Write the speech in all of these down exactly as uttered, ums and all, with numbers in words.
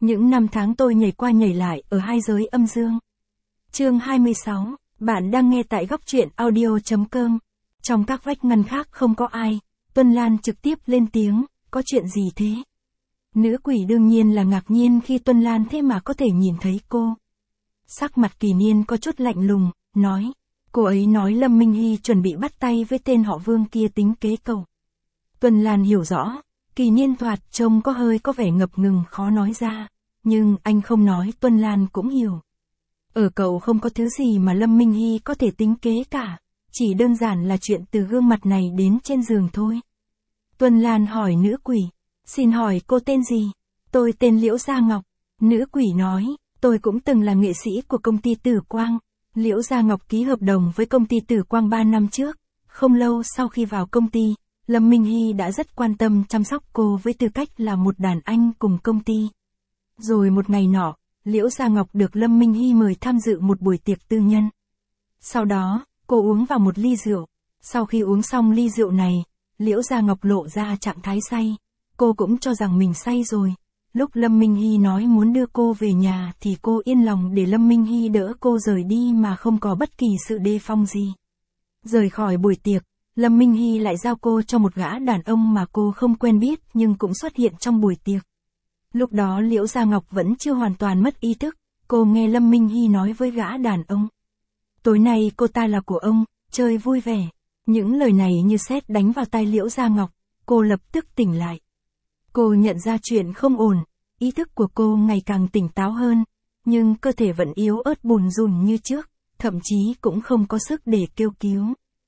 Những năm tháng tôi nhảy qua nhảy lại ở hai giới âm dương. Chương hai mươi sáu, bạn đang nghe tại góc truyện audio.com. Trong các vách ngăn khác không có ai, Tuân Lan trực tiếp lên tiếng, có chuyện gì thế? Nữ quỷ đương nhiên là ngạc nhiên khi Tuân Lan thế mà có thể nhìn thấy cô. Sắc mặt Kỳ Niên có chút lạnh lùng, nói, cô ấy nói Lâm Minh Hy chuẩn bị bắt tay với tên họ Vương kia tính kế cậu. Tuân Lan hiểu rõ, Kỳ Niên thoạt trông có hơi có vẻ ngập ngừng khó nói ra, nhưng anh không nói Tuân Lan cũng hiểu. Ở cậu không có thứ gì mà Lâm Minh Hy có thể tính kế cả, chỉ đơn giản là chuyện từ gương mặt này đến trên giường thôi. Tuân Lan hỏi nữ quỷ, xin hỏi cô tên gì? Tôi tên Liễu Gia Ngọc. Nữ quỷ nói, tôi cũng từng là nghệ sĩ của công ty Tử Quang. Liễu Gia Ngọc ký hợp đồng với công ty Tử Quang ba năm trước. Không lâu sau khi vào công ty, Lâm Minh Hy đã rất quan tâm chăm sóc cô với tư cách là một đàn anh cùng công ty. Rồi một ngày nọ, Liễu Gia Ngọc được Lâm Minh Hy mời tham dự một buổi tiệc tư nhân. Sau đó, cô uống vào một ly rượu. Sau khi uống xong ly rượu này, Liễu Gia Ngọc lộ ra trạng thái say. Cô cũng cho rằng mình say rồi. Lúc Lâm Minh Hy nói muốn đưa cô về nhà thì cô yên lòng để Lâm Minh Hy đỡ cô rời đi mà không có bất kỳ sự đề phòng gì. Rời khỏi buổi tiệc, Lâm Minh Hy lại giao cô cho một gã đàn ông mà cô không quen biết nhưng cũng xuất hiện trong buổi tiệc. Lúc đó Liễu Gia Ngọc vẫn chưa hoàn toàn mất ý thức, cô nghe Lâm Minh Hy nói với gã đàn ông. Tối nay cô ta là của ông, chơi vui vẻ. Những lời này như sét đánh vào tai Liễu Gia Ngọc, cô lập tức tỉnh lại. Cô nhận ra chuyện không ổn, ý thức của cô ngày càng tỉnh táo hơn, nhưng cơ thể vẫn yếu ớt bùn rùn như trước, thậm chí cũng không có sức để kêu cứu.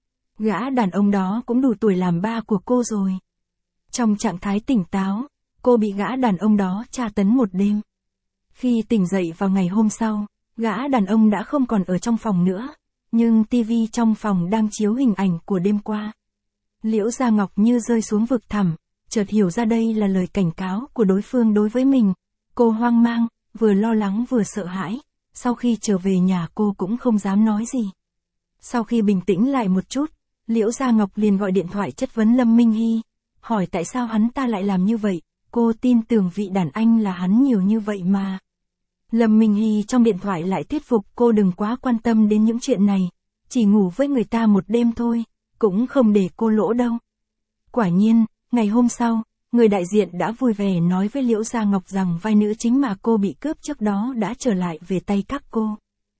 Gã đàn ông đó cũng đủ tuổi làm ba của cô rồi. Trong trạng thái tỉnh táo, cô bị gã đàn ông đó tra tấn một đêm. Khi tỉnh dậy vào ngày hôm sau, gã đàn ông đã không còn ở trong phòng nữa, nhưng tivi trong phòng đang chiếu hình ảnh của đêm qua. Liễu Gia Ngọc như rơi xuống vực thẳm, chợt hiểu ra đây là lời cảnh cáo của đối phương đối với mình. Cô hoang mang, vừa lo lắng vừa sợ hãi, sau khi trở về nhà cô cũng không dám nói gì. Sau khi bình tĩnh lại một chút, Liễu Gia Ngọc liền gọi điện thoại chất vấn Lâm Minh Hy, hỏi tại sao hắn ta lại làm như vậy, cô tin tưởng vị đàn anh là hắn nhiều như vậy mà. Lâm Minh Hy trong điện thoại lại thuyết phục cô đừng quá quan tâm đến những chuyện này, chỉ ngủ với người ta một đêm thôi, cũng không để cô lỗ đâu. Quả nhiên, ngày hôm sau, người đại diện đã vui vẻ nói với Liễu Gia Ngọc rằng vai nữ chính mà cô bị cướp trước đó đã trở lại về tay các cô.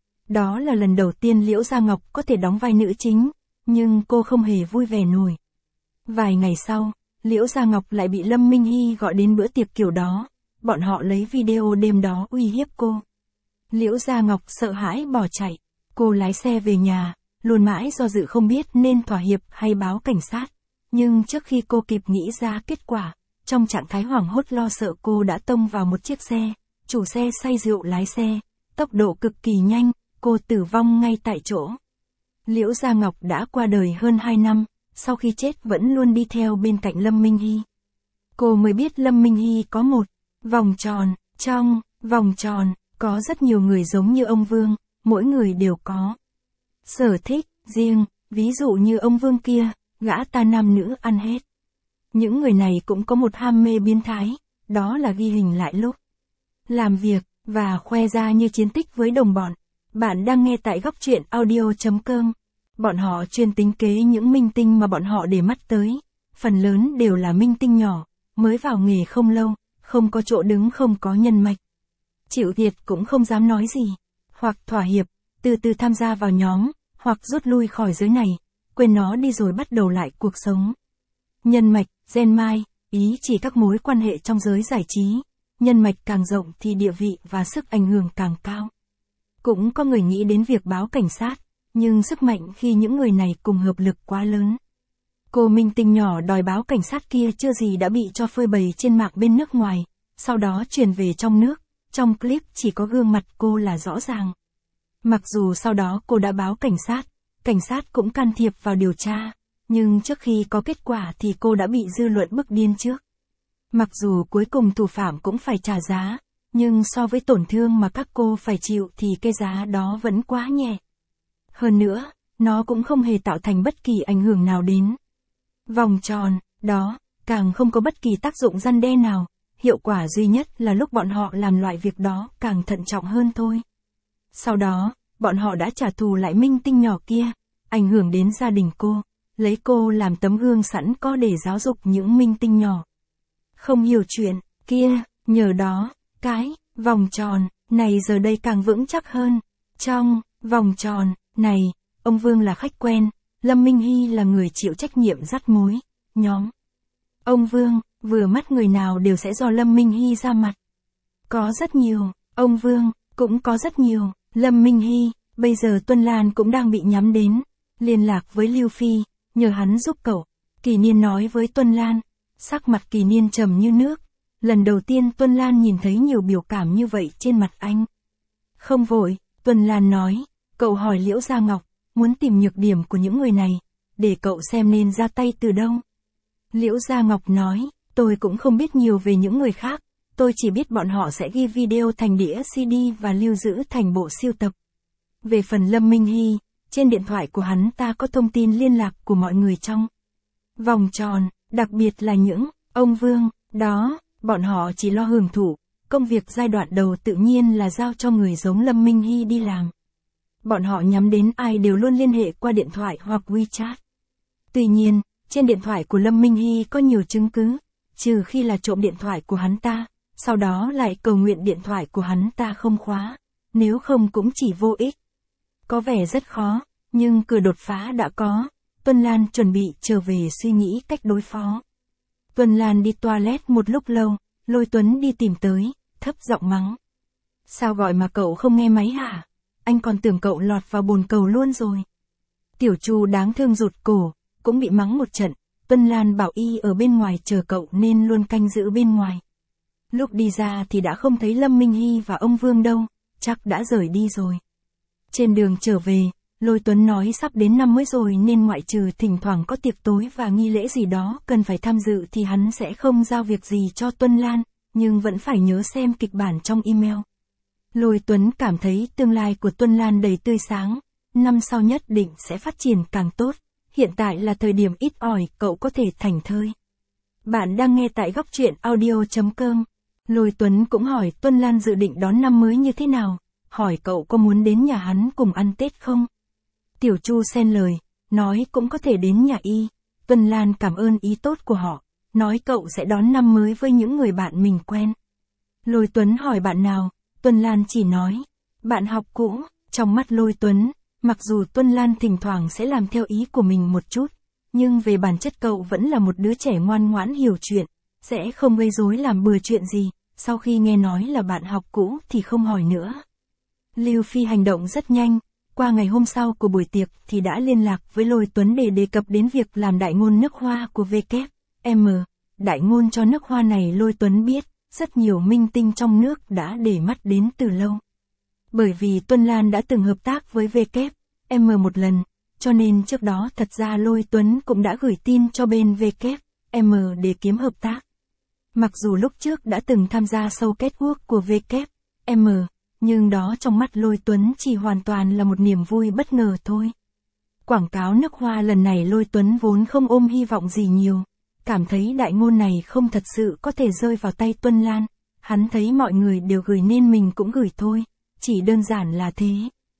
Đó là lần đầu tiên Liễu Gia Ngọc có thể đóng vai nữ chính, nhưng cô không hề vui vẻ nổi. Vài ngày sau, Liễu Gia Ngọc lại bị Lâm Minh Hy gọi đến bữa tiệc kiểu đó, bọn họ lấy video đêm đó uy hiếp cô. Liễu Gia Ngọc sợ hãi bỏ chạy, cô lái xe về nhà, luôn mãi do dự không biết nên thỏa hiệp hay báo cảnh sát. Nhưng trước khi cô kịp nghĩ ra kết quả, trong trạng thái hoảng hốt lo sợ cô đã tông vào một chiếc xe, chủ xe say rượu lái xe, tốc độ cực kỳ nhanh, cô tử vong ngay tại chỗ. Liễu Gia Ngọc đã qua đời hơn hai năm, sau khi chết vẫn luôn đi theo bên cạnh Lâm Minh Hy. Cô mới biết Lâm Minh Hy có một vòng tròn, trong vòng tròn, có rất nhiều người giống như ông Vương, mỗi người đều có sở thích riêng, ví dụ như ông Vương kia, gã ta nam nữ ăn hết. Những người này cũng có một ham mê biến thái, đó là ghi hình lại lúc làm việc, và khoe ra như chiến tích với đồng bọn. Bạn đang nghe tại góc truyện audio.com. Bọn họ chuyên tính kế những minh tinh mà bọn họ để mắt tới. Phần lớn đều là minh tinh nhỏ, mới vào nghề không lâu, không có chỗ đứng không có nhân mạch. Chịu thiệt cũng không dám nói gì. Hoặc thỏa hiệp, từ từ tham gia vào nhóm, hoặc rút lui khỏi giới này, quên nó đi rồi bắt đầu lại cuộc sống. Nhân mạch, gen mai, ý chỉ các mối quan hệ trong giới giải trí. Nhân mạch càng rộng thì địa vị và sức ảnh hưởng càng cao. Cũng có người nghĩ đến việc báo cảnh sát, nhưng sức mạnh khi những người này cùng hợp lực quá lớn. Cô minh tinh nhỏ đòi báo cảnh sát kia chưa gì đã bị cho phơi bày trên mạng bên nước ngoài, sau đó truyền về trong nước, trong clip chỉ có gương mặt cô là rõ ràng. Mặc dù sau đó cô đã báo cảnh sát, cảnh sát cũng can thiệp vào điều tra, nhưng trước khi có kết quả thì cô đã bị dư luận bức điên trước. Mặc dù cuối cùng thủ phạm cũng phải trả giá, nhưng so với tổn thương mà các cô phải chịu thì cái giá đó vẫn quá nhẹ. Hơn nữa, nó cũng không hề tạo thành bất kỳ ảnh hưởng nào đến vòng tròn, đó, càng không có bất kỳ tác dụng răn đe nào, hiệu quả duy nhất là lúc bọn họ làm loại việc đó càng thận trọng hơn thôi. Sau đó, bọn họ đã trả thù lại minh tinh nhỏ kia, ảnh hưởng đến gia đình cô, lấy cô làm tấm gương sẵn có để giáo dục những minh tinh nhỏ. Không hiểu chuyện, kia, nhờ đó, cái, vòng tròn, này giờ đây càng vững chắc hơn. Trong, vòng tròn, này, ông Vương là khách quen, Lâm Minh Hy là người chịu trách nhiệm dắt mối, nhóm. Ông Vương, vừa mắt người nào đều sẽ do Lâm Minh Hy ra mặt. Có rất nhiều, ông Vương, cũng có rất nhiều, Lâm Minh Hy, bây giờ Tuân Lan cũng đang bị nhắm đến, liên lạc với Lưu Phi, nhờ hắn giúp cậu. Kỳ Niên nói với Tuân Lan, sắc mặt Kỳ Niên trầm như nước, lần đầu tiên Tuân Lan nhìn thấy nhiều biểu cảm như vậy trên mặt anh. Không vội, Tuân Lan nói, cậu hỏi Liễu Gia Ngọc, muốn tìm nhược điểm của những người này, để cậu xem nên ra tay từ đâu. Liễu Gia Ngọc nói, tôi cũng không biết nhiều về những người khác, tôi chỉ biết bọn họ sẽ ghi video thành đĩa xê đê và lưu giữ thành bộ sưu tập. Về phần Lâm Minh Hy, trên điện thoại của hắn ta có thông tin liên lạc của mọi người trong vòng tròn, đặc biệt là những ông Vương, đó, bọn họ chỉ lo hưởng thụ, công việc giai đoạn đầu tự nhiên là giao cho người giống Lâm Minh Hy đi làm. Bọn họ nhắm đến ai đều luôn liên hệ qua điện thoại hoặc WeChat. Tuy nhiên, trên điện thoại của Lâm Minh Hy có nhiều chứng cứ, trừ khi là trộm điện thoại của hắn ta, sau đó lại cầu nguyện điện thoại của hắn ta không khóa, nếu không cũng chỉ vô ích. Có vẻ rất khó, nhưng cửa đột phá đã có, Tuân Lan chuẩn bị trở về suy nghĩ cách đối phó. Tuân Lan đi toilet một lúc lâu, Lôi Tuấn đi tìm tới, thấp giọng mắng. Sao gọi mà cậu không nghe máy hả? Anh còn tưởng cậu lọt vào bồn cầu luôn rồi. Tiểu Chu đáng thương rụt cổ, cũng bị mắng một trận, Tuân Lan bảo y ở bên ngoài chờ cậu nên luôn canh giữ bên ngoài. Lúc đi ra thì đã không thấy Lâm Minh Hy và ông Vương đâu, chắc đã rời đi rồi. Trên đường trở về, Lôi Tuấn nói sắp đến năm mới rồi nên ngoại trừ thỉnh thoảng có tiệc tối và nghi lễ gì đó cần phải tham dự thì hắn sẽ không giao việc gì cho Tuân Lan, nhưng vẫn phải nhớ xem kịch bản trong email. Lôi Tuấn cảm thấy tương lai của Tuân Lan đầy tươi sáng, năm sau nhất định sẽ phát triển càng tốt, hiện tại là thời điểm ít ỏi cậu có thể thảnh thơi. Bạn đang nghe tại góc truyện audio chấm com. Lôi Tuấn cũng hỏi Tuân Lan dự định đón năm mới như thế nào, hỏi cậu có muốn đến nhà hắn cùng ăn Tết không? Tiểu Chu xen lời, nói cũng có thể đến nhà y. Tuân Lan cảm ơn ý tốt của họ, nói cậu sẽ đón năm mới với những người bạn mình quen. Lôi Tuấn hỏi bạn nào, Tuân Lan chỉ nói, bạn học cũ. Trong mắt Lôi Tuấn, mặc dù Tuân Lan thỉnh thoảng sẽ làm theo ý của mình một chút, nhưng về bản chất cậu vẫn là một đứa trẻ ngoan ngoãn hiểu chuyện, sẽ không gây rối làm bừa chuyện gì. Sau khi nghe nói là bạn học cũ thì không hỏi nữa. Lưu Phi hành động rất nhanh, qua ngày hôm sau của buổi tiệc thì đã liên lạc với Lôi Tuấn để đề cập đến việc làm đại ngôn nước hoa của vê kép em. Đại ngôn cho nước hoa này Lôi Tuấn biết, rất nhiều minh tinh trong nước đã để mắt đến từ lâu. Bởi vì Tuân Lan đã từng hợp tác với vê kép em một lần, cho nên trước đó thật ra Lôi Tuấn cũng đã gửi tin cho bên vê kép em để kiếm hợp tác. Mặc dù lúc trước đã từng tham gia show catwalk của vê kép em, nhưng đó trong mắt Lôi Tuấn chỉ hoàn toàn là một niềm vui bất ngờ thôi. Quảng cáo nước hoa lần này Lôi Tuấn vốn không ôm hy vọng gì nhiều, cảm thấy đại ngôn này không thật sự có thể rơi vào tay Tuân Lan, hắn thấy mọi người đều gửi nên mình cũng gửi thôi, chỉ đơn giản là thế.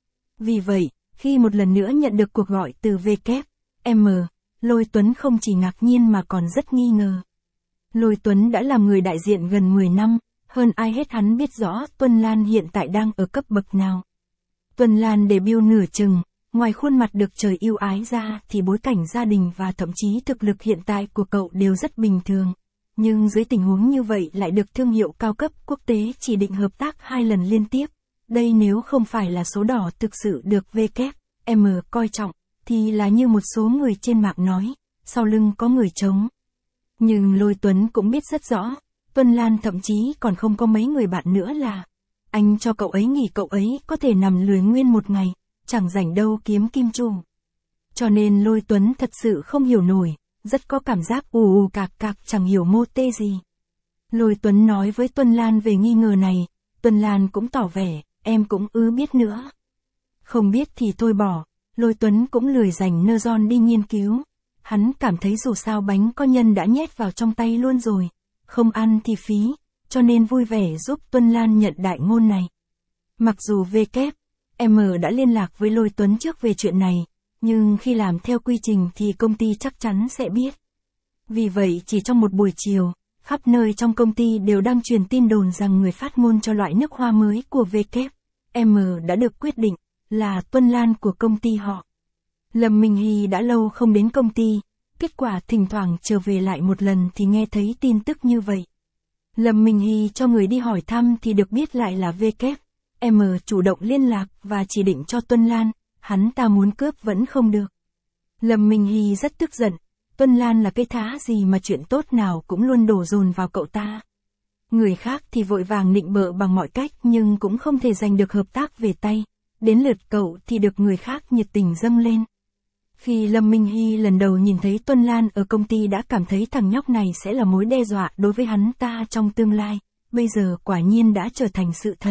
Vì vậy, khi một lần nữa nhận được cuộc gọi từ vê kép em, Lôi Tuấn không chỉ ngạc nhiên mà còn rất nghi ngờ. Lôi Tuấn đã làm người đại diện gần mười năm, hơn ai hết hắn biết rõ Tuân Lan hiện tại đang ở cấp bậc nào. Tuân Lan debut nửa chừng, ngoài khuôn mặt được trời yêu ái ra thì bối cảnh gia đình và thậm chí thực lực hiện tại của cậu đều rất bình thường. Nhưng dưới tình huống như vậy lại được thương hiệu cao cấp quốc tế chỉ định hợp tác hai lần liên tiếp. Đây nếu không phải là số đỏ thực sự được vê kép em coi trọng, thì là như một số người trên mạng nói, sau lưng có người chống. Nhưng Lôi Tuấn cũng biết rất rõ, Tuân Lan thậm chí còn không có mấy người bạn nữa là, anh cho cậu ấy nghỉ cậu ấy có thể nằm lười nguyên một ngày, chẳng rảnh đâu kiếm kim chu. Cho nên Lôi Tuấn thật sự không hiểu nổi, rất có cảm giác ù ù cạc cạc chẳng hiểu mô tê gì. Lôi Tuấn nói với Tuân Lan về nghi ngờ này, Tuân Lan cũng tỏ vẻ, em cũng ư biết nữa. Không biết thì thôi bỏ, Lôi Tuấn cũng lười dành nơ giòn đi nghiên cứu. Hắn cảm thấy dù sao bánh có nhân đã nhét vào trong tay luôn rồi, không ăn thì phí, cho nên vui vẻ giúp Tuân Lan nhận đại ngôn này. Mặc dù vê kép em đã liên lạc với Lôi Tuấn trước về chuyện này, nhưng khi làm theo quy trình thì công ty chắc chắn sẽ biết. Vì vậy chỉ trong một buổi chiều, khắp nơi trong công ty đều đang truyền tin đồn rằng người phát ngôn cho loại nước hoa mới của vê kép em đã được quyết định là Tuân Lan của công ty họ. Lâm Minh Hy đã lâu không đến công ty, kết quả thỉnh thoảng trở về lại một lần thì nghe thấy tin tức như vậy. Lâm Minh Hy cho người đi hỏi thăm thì được biết lại là vê kép em chủ động liên lạc và chỉ định cho Tuân Lan, hắn ta muốn cướp vẫn không được. Lâm Minh Hy rất tức giận, Tuân Lan là cái thá gì mà chuyện tốt nào cũng luôn đổ dồn vào cậu ta. Người khác thì vội vàng nịnh bợ bằng mọi cách nhưng cũng không thể giành được hợp tác về tay, đến lượt cậu thì được người khác nhiệt tình dâng lên. Khi Lâm Minh Hy lần đầu nhìn thấy Tuân Lan ở công ty đã cảm thấy thằng nhóc này sẽ là mối đe dọa đối với hắn ta trong tương lai, bây giờ quả nhiên đã trở thành sự thật.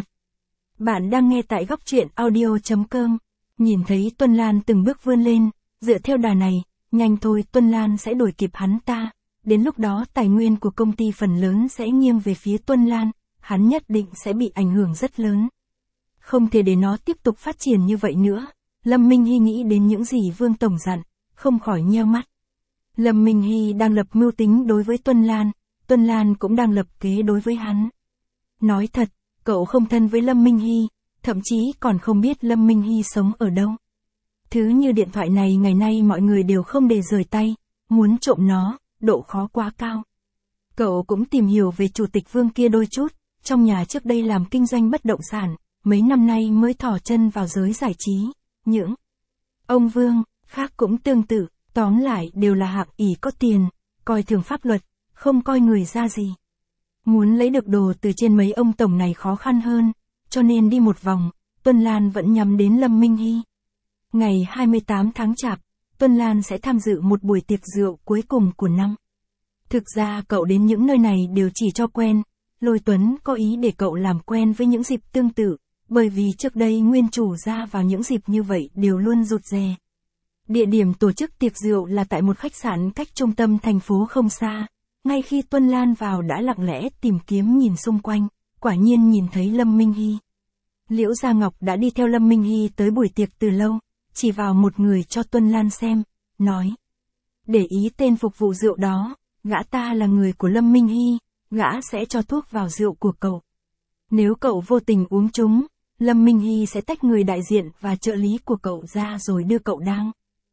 Bạn đang nghe tại góc truyện audio chấm com. Nhìn thấy Tuân Lan từng bước vươn lên, dựa theo đà này, nhanh thôi Tuân Lan sẽ đuổi kịp hắn ta. Đến lúc đó tài nguyên của công ty phần lớn sẽ nghiêng về phía Tuân Lan, hắn nhất định sẽ bị ảnh hưởng rất lớn. Không thể để nó tiếp tục phát triển như vậy nữa. Lâm Minh Hy nghĩ đến những gì Vương Tổng dặn, không khỏi nheo mắt. Lâm Minh Hy đang lập mưu tính đối với Tuân Lan, Tuân Lan cũng đang lập kế đối với hắn. Nói thật, cậu không thân với Lâm Minh Hy, thậm chí còn không biết Lâm Minh Hy sống ở đâu. Thứ như điện thoại này ngày nay mọi người đều không để rời tay, muốn trộm nó, độ khó quá cao. Cậu cũng tìm hiểu về chủ tịch Vương kia đôi chút, trong nhà trước đây làm kinh doanh bất động sản, mấy năm nay mới thò chân vào giới giải trí. Những ông Vương khác cũng tương tự, tóm lại đều là hạng ỷ có tiền, coi thường pháp luật, không coi người ra gì. Muốn lấy được đồ từ trên mấy ông tổng này khó khăn hơn, cho nên đi một vòng, Tuân Lan vẫn nhắm đến Lâm Minh Hy. Ngày hai mươi tám tháng Chạp, Tuân Lan sẽ tham dự một buổi tiệc rượu cuối cùng của năm. Thực ra cậu đến những nơi này đều chỉ cho quen, Lôi Tuấn có ý để cậu làm quen với những dịp tương tự, bởi vì trước đây nguyên chủ ra vào những dịp như vậy đều luôn rụt rè. Địa điểm tổ chức tiệc rượu là tại một khách sạn cách trung tâm thành phố không xa. Ngay khi Tuân Lan vào đã lặng lẽ tìm kiếm nhìn xung quanh, quả nhiên nhìn thấy Lâm Minh Hy. Liễu Gia Ngọc đã đi theo Lâm Minh Hy tới buổi tiệc từ lâu, chỉ vào một người cho Tuân Lan xem, nói. Để ý tên phục vụ rượu đó, gã ta là người của Lâm Minh Hy, gã sẽ cho thuốc vào rượu của cậu. Nếu cậu vô tình uống chúng, Lâm Minh Hy sẽ tách người đại diện và trợ lý của cậu ra rồi đưa cậu đang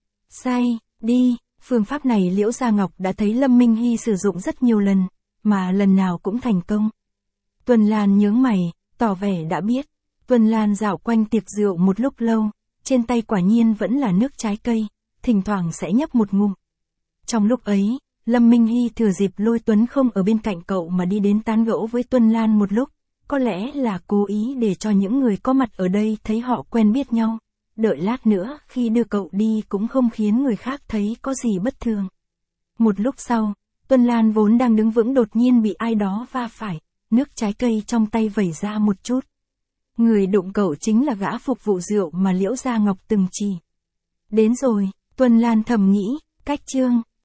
say đi. Phương pháp này Liễu Gia Ngọc đã thấy Lâm Minh Hy sử dụng rất nhiều lần, mà lần nào cũng thành công. Tuân Lan nhướng mày, tỏ vẻ đã biết. Tuân Lan dạo quanh tiệc rượu một lúc lâu, trên tay quả nhiên vẫn là nước trái cây, thỉnh thoảng sẽ nhấp một ngụm. Trong lúc ấy, Lâm Minh Hy thừa dịp Lôi Tuấn không ở bên cạnh cậu mà đi đến tán gẫu với Tuân Lan một lúc, có lẽ là cố ý để cho những người có mặt ở đây thấy họ quen biết nhau. Đợi lát nữa khi đưa cậu đi cũng không khiến người khác thấy có gì bất thường. Một lúc sau, Tuân Lan vốn đang đứng vững đột nhiên bị ai đó va phải, nước trái cây trong tay vẩy ra một chút. Người đụng cậu chính là gã phục vụ rượu mà Liễu Gia Ngọc từng chỉ. Đến rồi, Tuân Lan thầm nghĩ, cách chương.